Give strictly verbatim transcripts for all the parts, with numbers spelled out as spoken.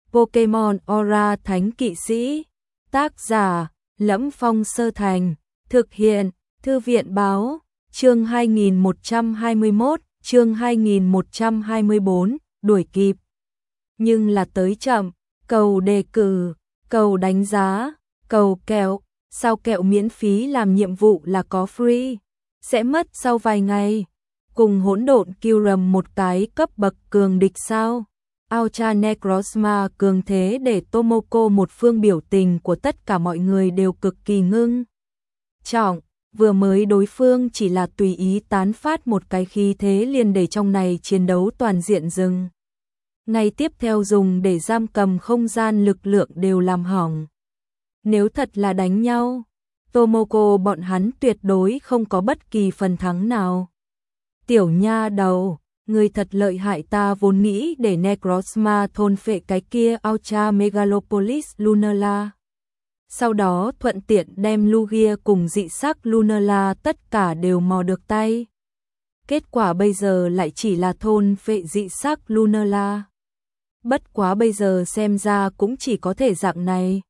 Pokemon Aura Thánh Kỵ Sĩ. Tác giả: Lẫm Phong Sơ Thành. Thực hiện: Thư viện báo. Chương hai nghìn một trăm hai mươi mốt, chương hai nghìn một trăm hai mươi bốn, đuổi kịp. Nhưng là tới chậm, cầu đề cử, cầu đánh giá, cầu kẹo, sao kẹo miễn phí làm nhiệm vụ là có free, sẽ mất sau vài ngày. Cùng hỗn độn Kyurem một cái cấp bậc cường địch sao? Ultra Necrozma cường thế để Tomoko một phương biểu tình của tất cả mọi người đều cực kỳ ngưng trọng. Vừa mới đối phương chỉ là tùy ý tán phát một cái khí thế liền để trong này chiến đấu toàn diện dừng. Ngay tiếp theo dùng để giam cầm không gian lực lượng đều làm hỏng. Nếu thật là đánh nhau, Tomoko bọn hắn tuyệt đối không có bất kỳ phần thắng nào. Tiểu nha đầu, người thật lợi hại, ta vốn nghĩ để Necrozma thôn phệ cái kia Ultra Megalopolis Lunala. Sau đó thuận tiện đem Lugia cùng dị sắc Lunala tất cả đều mò được tay. Kết quả bây giờ lại chỉ là thôn phệ dị sắc Lunala. Bất quá bây giờ xem ra cũng chỉ có thể dạng này.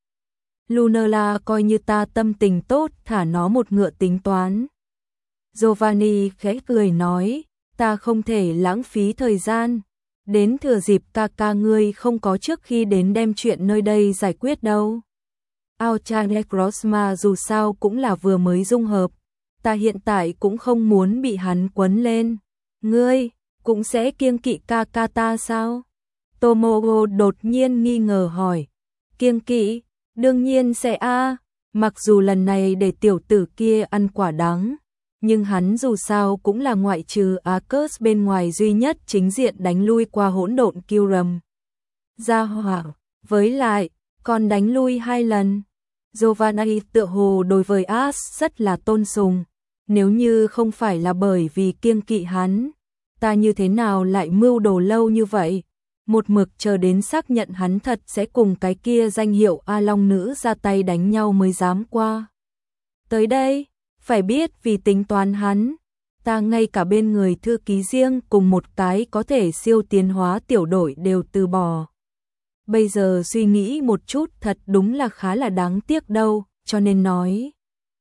Lunala coi như ta tâm tình tốt thả nó một ngựa tính toán. Giovanni khẽ cười nói, ta không thể lãng phí thời gian. Đến thừa dịp ca ca ngươi không có trước khi đến đem chuyện nơi đây giải quyết đâu. Ultra Necrozma dù sao cũng là vừa mới dung hợp. Ta hiện tại cũng không muốn bị hắn quấn lên. Ngươi, cũng sẽ kiêng kỵ ca ca ta sao? Tomoko đột nhiên nghi ngờ hỏi. Kiêng kỵ? Đương nhiên sẽ a. Mặc dù lần này để tiểu tử kia ăn quả đắng, nhưng hắn dù sao cũng là ngoại trừ Arcus bên ngoài duy nhất chính diện đánh lui qua hỗn độn Kyurem. Gia hỏa, với lại, còn đánh lui hai lần. Giovanni tựa hồ đối với As rất là tôn sùng. Nếu như không phải là bởi vì kiêng kỵ hắn, ta như thế nào lại mưu đồ lâu như vậy? Một mực chờ đến xác nhận hắn thật sẽ cùng cái kia danh hiệu A Long nữ ra tay đánh nhau mới dám qua. Tới đây, phải biết vì tính toán hắn, ta ngay cả bên người thư ký riêng cùng một cái có thể siêu tiến hóa tiểu đội đều từ bỏ. Bây giờ suy nghĩ một chút thật đúng là khá là đáng tiếc đâu, cho nên nói.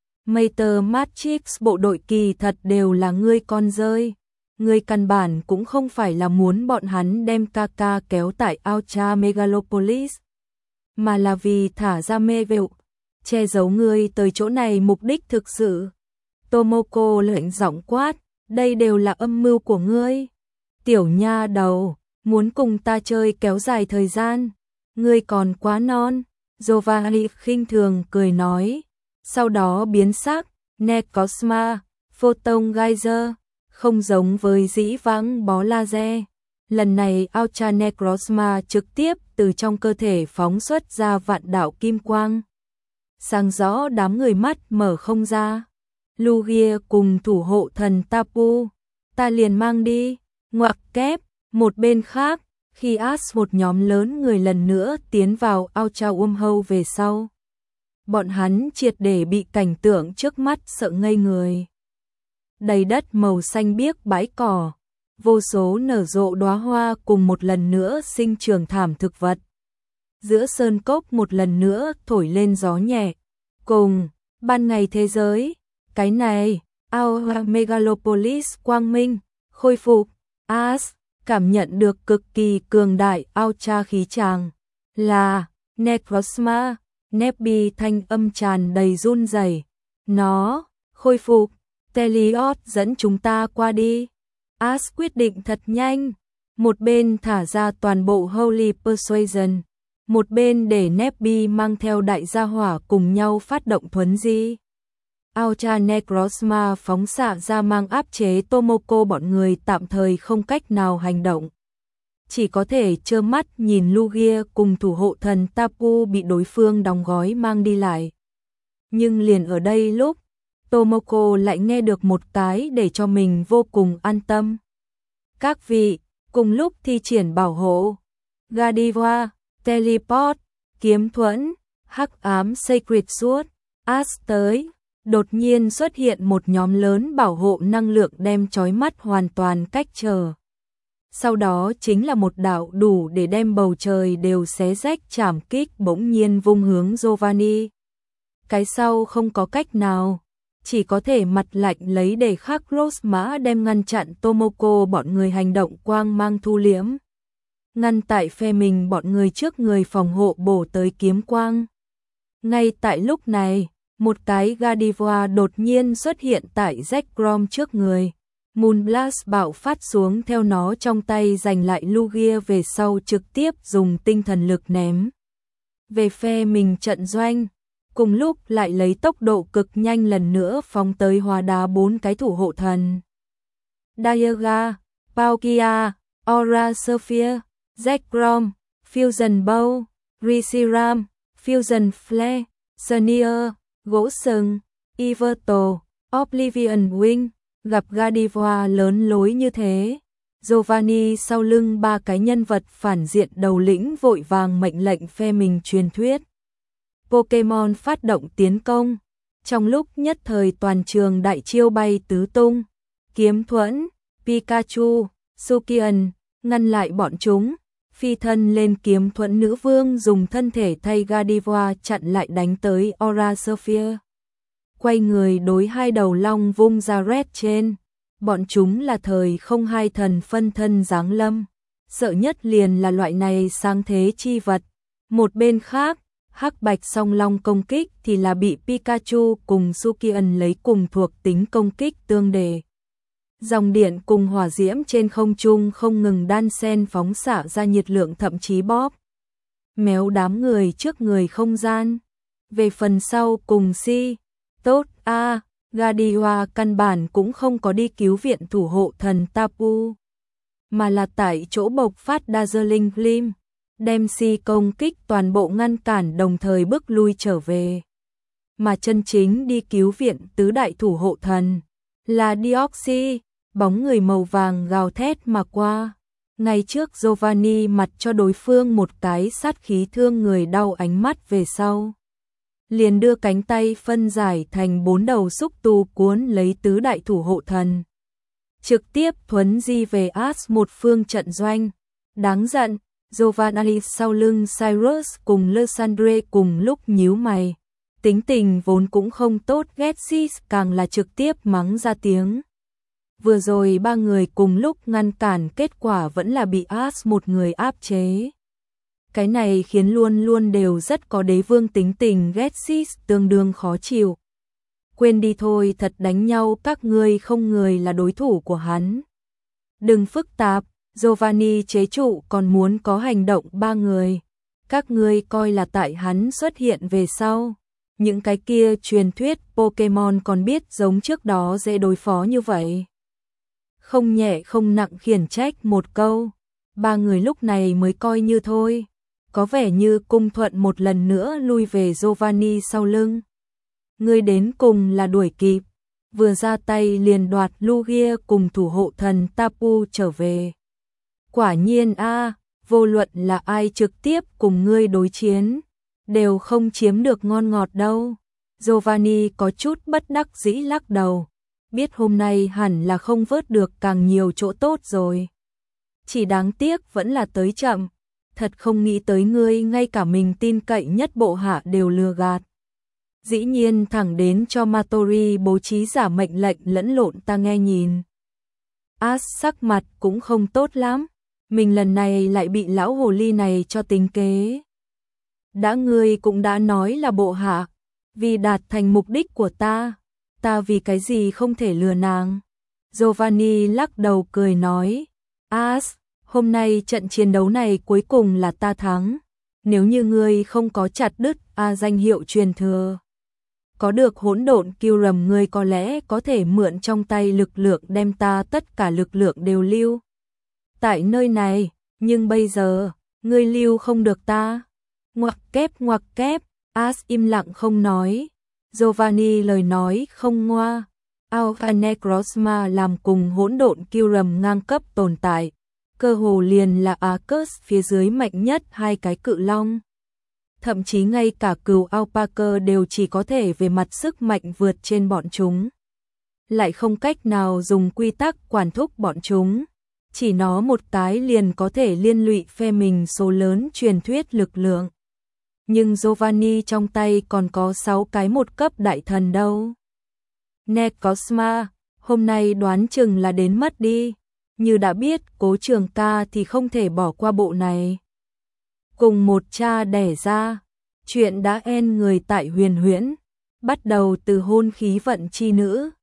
Mater Matrix bộ đội kỳ thật đều là ngươi con rơi. Ngươi căn bản cũng không phải là muốn bọn hắn đem Kaka kéo tại Ultra Megalopolis, mà là vì thả ra mê vẹo, che giấu ngươi tới chỗ này mục đích thực sự. Tomoko lạnh giọng quát, đây đều là âm mưu của ngươi. Tiểu nha đầu, muốn cùng ta chơi kéo dài thời gian, ngươi còn quá non. Giovanni khinh thường cười nói, sau đó biến sắc, Necrozma, Photon Geyser, không giống với dĩ vãng bó laser. Lần này Ultra Necrozma trực tiếp từ trong cơ thể phóng xuất ra vạn đạo kim quang. Sáng rõ đám người mắt mở không ra. Lugia cùng thủ hộ thần Tapu, ta liền mang đi. Ngoặc kép, một bên khác, khi As một nhóm lớn người lần nữa tiến vào Ultra Wormhole về sau, bọn hắn triệt để bị cảnh tượng trước mắt sợ ngây người. Đầy đất màu xanh biếc bãi cỏ, vô số nở rộ đóa hoa cùng một lần nữa sinh trưởng thảm thực vật. Giữa sơn cốc một lần nữa thổi lên gió nhẹ, cùng ban ngày thế giới, cái này, Aura Megalopolis quang minh, khôi phục. As cảm nhận được cực kỳ cường đại Ultra khí tràng, là Necrozma. Nebby thanh âm tràn đầy run rẩy. Nó khôi phục. Telios dẫn chúng ta qua đi. As quyết định thật nhanh, một bên thả ra toàn bộ Holy Persuasion, một bên để Nebby mang theo đại gia hỏa cùng nhau phát động thuấn di. Ultra Necrozma phóng xạ ra mang áp chế Tomoko bọn người tạm thời không cách nào hành động. Chỉ có thể trơ mắt nhìn Lugia cùng thủ hộ thần Tapu bị đối phương đóng gói mang đi lại. Nhưng liền ở đây lúc, Tomoko lại nghe được một cái để cho mình vô cùng an tâm. Các vị, cùng lúc thi triển bảo hộ, Gadiva, Teleport, Kiếm Thuẫn, Hắc Ám Sacred Sword, As tới, đột nhiên xuất hiện một nhóm lớn bảo hộ năng lượng đem chói mắt hoàn toàn cách trở. Sau đó chính là một đạo đủ để đem bầu trời đều xé rách chảm kích bỗng nhiên vung hướng Giovanni. Cái sau không có cách nào, chỉ có thể mặt lạnh lấy để khắc Rose mã đem ngăn chặn Tomoko bọn người hành động quang mang thu liễm. Ngăn tại phe mình bọn người trước người phòng hộ bổ tới kiếm quang. Ngay tại lúc này, một cái Gardevoir đột nhiên xuất hiện tại Jack Grom trước người. Moonblast bạo phát xuống theo nó trong tay giành lại Lugia về sau trực tiếp dùng tinh thần lực ném về phe mình trận doanh. Cùng lúc lại lấy tốc độ cực nhanh lần nữa phóng tới hóa đá bốn cái thủ hộ thần. Dialga, Palkia, Aura Sphere, Jack Grom, Fusion Bow, Reshiram, Fusion Flare, Sneer, Gỗ Sừng, Everto, Oblivion Wing. Gặp Gardevoir lớn lối như thế, Giovanni sau lưng ba cái nhân vật phản diện đầu lĩnh vội vàng mệnh lệnh phe mình truyền thuyết Pokemon phát động tiến công. Trong lúc nhất thời toàn trường đại chiêu bay tứ tung, Kiếm Thuẫn, Pikachu, Sukian ngăn lại bọn chúng, phi thân lên Kiếm Thuẫn nữ vương dùng thân thể thay Gardevoir chặn lại đánh tới Aura Sphere. Quay người đối hai đầu long vung ra red trên, bọn chúng là thời không hai thần phân thân giáng lâm, sợ nhất liền là loại này sáng thế chi vật. Một bên khác, hắc bạch song long công kích thì là bị Pikachu cùng Sukian lấy cùng thuộc tính công kích tương đề. Dòng điện cùng hỏa diễm trên không trung không ngừng đan xen phóng xạ ra nhiệt lượng thậm chí bóp méo đám người trước người không gian. Về phần sau cùng si, tốt a, à, Gardevoir căn bản cũng không có đi cứu viện thủ hộ thần Tapu, mà là tại chỗ bộc phát Dazzling Gleam, đem si công kích toàn bộ ngăn cản đồng thời bước lui trở về. Mà chân chính đi cứu viện tứ đại thủ hộ thần là Deoxys, bóng người màu vàng gào thét mà qua. Ngay trước Giovanni mặt cho đối phương một cái sát khí thương người đau ánh mắt về sau, liền đưa cánh tay phân giải thành bốn đầu xúc tu cuốn lấy tứ đại thủ hộ thần, trực tiếp thuấn di về As một phương trận doanh. Đáng giận, Giovanni sau lưng Cyrus cùng Lysandre cùng lúc nhíu mày, tính tình vốn cũng không tốt ghét Sis càng là trực tiếp mắng ra tiếng. Vừa rồi ba người cùng lúc ngăn cản, kết quả vẫn là bị As một người áp chế. Cái này khiến luôn luôn đều rất có đế vương tính tình ghét Sis tương đương khó chịu. Quên đi thôi, thật đánh nhau các ngươi không người là đối thủ của hắn. Đừng phức tạp, Giovanni chế trụ còn muốn có hành động ba người. Các ngươi coi là tại hắn xuất hiện về sau, những cái kia truyền thuyết Pokemon còn biết giống trước đó dễ đối phó như vậy. Không nhẹ không nặng khiển trách một câu, ba người lúc này mới coi như thôi. Có vẻ như cung thuận một lần nữa lui về Giovanni sau lưng. Ngươi đến cùng là đuổi kịp, vừa ra tay liền đoạt Lugia cùng thủ hộ thần Tapu trở về. Quả nhiên a, à, vô luận là ai trực tiếp cùng ngươi đối chiến, đều không chiếm được ngon ngọt đâu. Giovanni có chút bất đắc dĩ lắc đầu, biết hôm nay hẳn là không vớt được càng nhiều chỗ tốt rồi. Chỉ đáng tiếc vẫn là tới chậm. Thật không nghĩ tới ngươi ngay cả mình tin cậy nhất bộ hạ đều lừa gạt. Dĩ nhiên thẳng đến cho Matori bố trí giả mệnh lệnh lẫn lộn ta nghe nhìn. As sắc mặt cũng không tốt lắm, mình lần này lại bị lão hồ ly này cho tính kế. Đã ngươi cũng đã nói là bộ hạ, vì đạt thành mục đích của ta, ta vì cái gì không thể lừa nàng. Giovanni lắc đầu cười nói, As, hôm nay trận chiến đấu này cuối cùng là ta thắng. Nếu như ngươi không có chặt đứt a danh hiệu truyền thừa, có được hỗn độn kiêu rầm, ngươi có lẽ có thể mượn trong tay lực lượng đem ta tất cả lực lượng đều lưu tại nơi này, nhưng bây giờ, ngươi lưu không được ta. Ngoặc kép ngoặc kép, As im lặng không nói. Giovanni lời nói không ngoa. Alphanecrosma làm cùng hỗn độn kiêu rầm ngang cấp tồn tại, cơ hồ liền là Arcus phía dưới mạnh nhất hai cái cự long. Thậm chí ngay cả cừu Alpaca đều chỉ có thể về mặt sức mạnh vượt trên bọn chúng, lại không cách nào dùng quy tắc quản thúc bọn chúng. chỉ nó một cái liền có thể liên lụy phe mình số lớn truyền thuyết lực lượng. Nhưng Giovanni trong tay còn có sáu cái một cấp đại thần đâu. Nè Cosma, hôm nay đoán chừng là đến mất đi, như đã biết Cố Trường Ca thì không thể bỏ qua bộ này. Cùng một cha đẻ ra, chuyện đã en người tại Huyền Huyễn, bắt đầu từ hôn khí vận chi nữ,